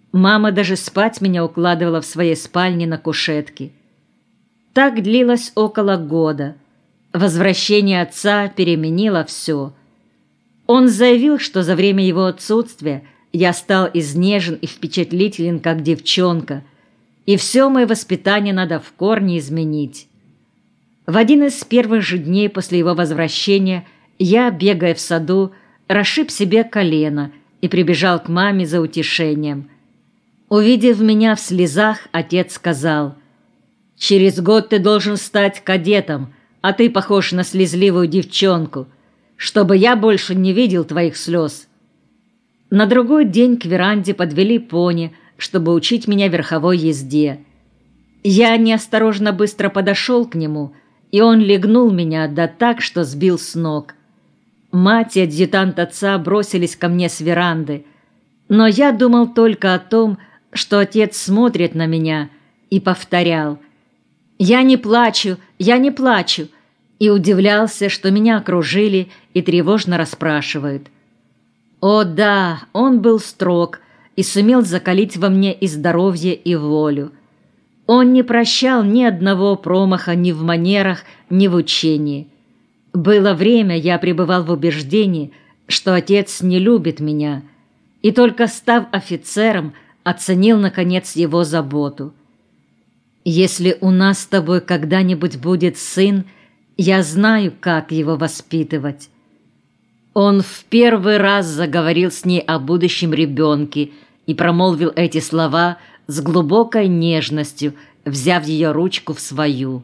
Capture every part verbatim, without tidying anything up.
Мама даже спать меня укладывала в своей спальне на кушетке. Так длилось около года. Возвращение отца переменило все. Он заявил, что за время его отсутствия я стал изнежен и впечатлителен, как девчонка, и все мое воспитание надо в корне изменить. В один из первых же дней после его возвращения я, бегая в саду, расшиб себе колено и прибежал к маме за утешением. Увидев меня в слезах, отец сказал: «Через год ты должен стать кадетом, а ты похож на слезливую девчонку, чтобы я больше не видел твоих слез». На другой день к веранде подвели пони, чтобы учить меня верховой езде. Я неосторожно быстро подошел к нему, и он легнул меня, да так, что сбил с ног. Мать и адъютант отца бросились ко мне с веранды, но я думал только о том, что отец смотрит на меня, и повторял: «Я не плачу, я не плачу», и удивлялся, что меня окружили и тревожно расспрашивают. О да, он был строг и сумел закалить во мне и здоровье, и волю. Он не прощал ни одного промаха ни в манерах, ни в учении. Было время, я пребывал в убеждении, что отец не любит меня, и только став офицером, оценил, наконец, его заботу. «Если у нас с тобой когда-нибудь будет сын, я знаю, как его воспитывать». Он в первый раз заговорил с ней о будущем ребенке и промолвил эти слова с глубокой нежностью, взяв ее ручку в свою.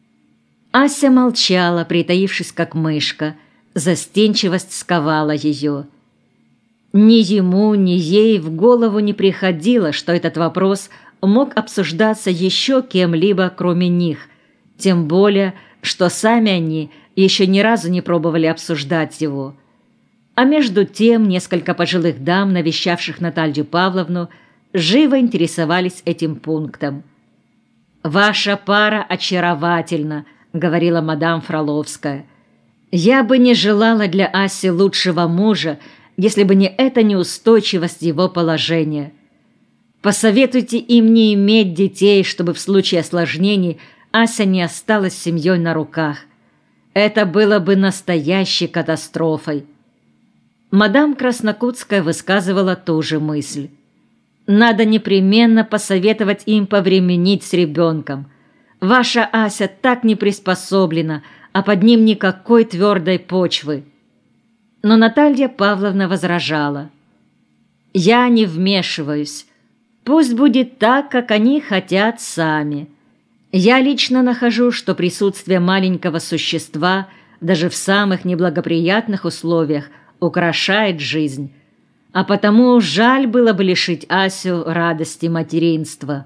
Ася молчала, притаившись как мышка, застенчивость сковала ее. Ни ему, ни ей в голову не приходило, что этот вопрос мог обсуждаться еще кем-либо, кроме них, тем более, что сами они еще ни разу не пробовали обсуждать его. А между тем несколько пожилых дам, навещавших Наталью Павловну, живо интересовались этим пунктом. «Ваша пара очаровательна», — говорила мадам Фроловская. «Я бы не желала для Аси лучшего мужа, если бы не эта неустойчивость его положения. Посоветуйте им не иметь детей, чтобы в случае осложнений Ася не осталась с семьей на руках. Это было бы настоящей катастрофой». Мадам Краснокутская высказывала ту же мысль. «Надо непременно посоветовать им повременить с ребенком. Ваша Ася так не приспособлена, а под ним никакой твердой почвы». Но Наталья Павловна возражала: «Я не вмешиваюсь. Пусть будет так, как они хотят сами. Я лично нахожу, что присутствие маленького существа даже в самых неблагоприятных условиях украшает жизнь, а потому жаль было бы лишить Асю радости материнства».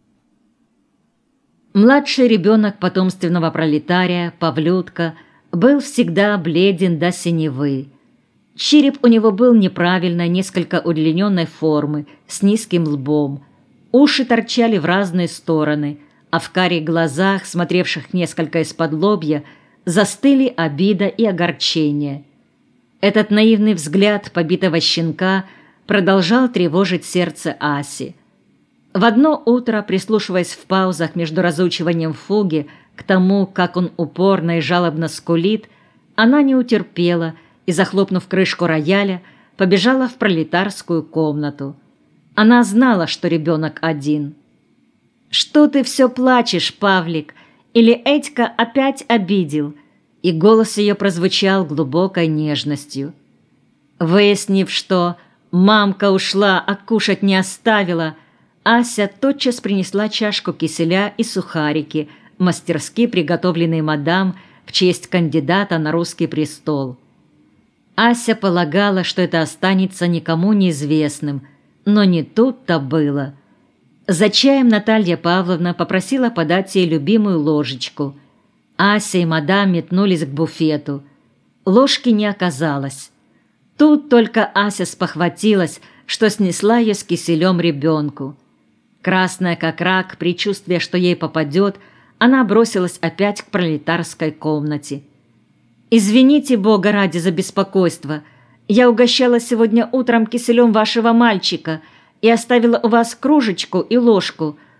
Младший ребенок потомственного пролетария, Павлютка, был всегда бледен до синевы. Череп у него был неправильной, несколько удлиненной формы, с низким лбом. Уши торчали в разные стороны, а в карих глазах, смотревших несколько из-под лобья, застыли обида и огорчение. Этот наивный взгляд побитого щенка продолжал тревожить сердце Аси. В одно утро, прислушиваясь в паузах между разучиванием фуги к тому, как он упорно и жалобно скулит, она не утерпела и, захлопнув крышку рояля, побежала в пролетарскую комнату. Она знала, что ребенок один. «Что ты все плачешь, Павлик? Или Этька опять обидел?» И голос ее прозвучал глубокой нежностью. Выяснив, что мамка ушла, а кушать не оставила, Ася тотчас принесла чашку киселя и сухарики, мастерски приготовленные мадам в честь кандидата на русский престол. Ася полагала, что это останется никому неизвестным, но не тут-то было. За чаем Наталья Павловна попросила подать ей любимую ложечку. Ася и мадам метнулись к буфету. Ложки не оказалось. Тут только Ася спохватилась, что снесла ее с киселем ребенку. Красная как рак, предчувствуя, что ей попадет, она бросилась опять к пролетарской комнате. «Извините, Бога ради, за беспокойство. Я угощала сегодня утром киселем вашего мальчика, и оставила у вас кружечку и ложку,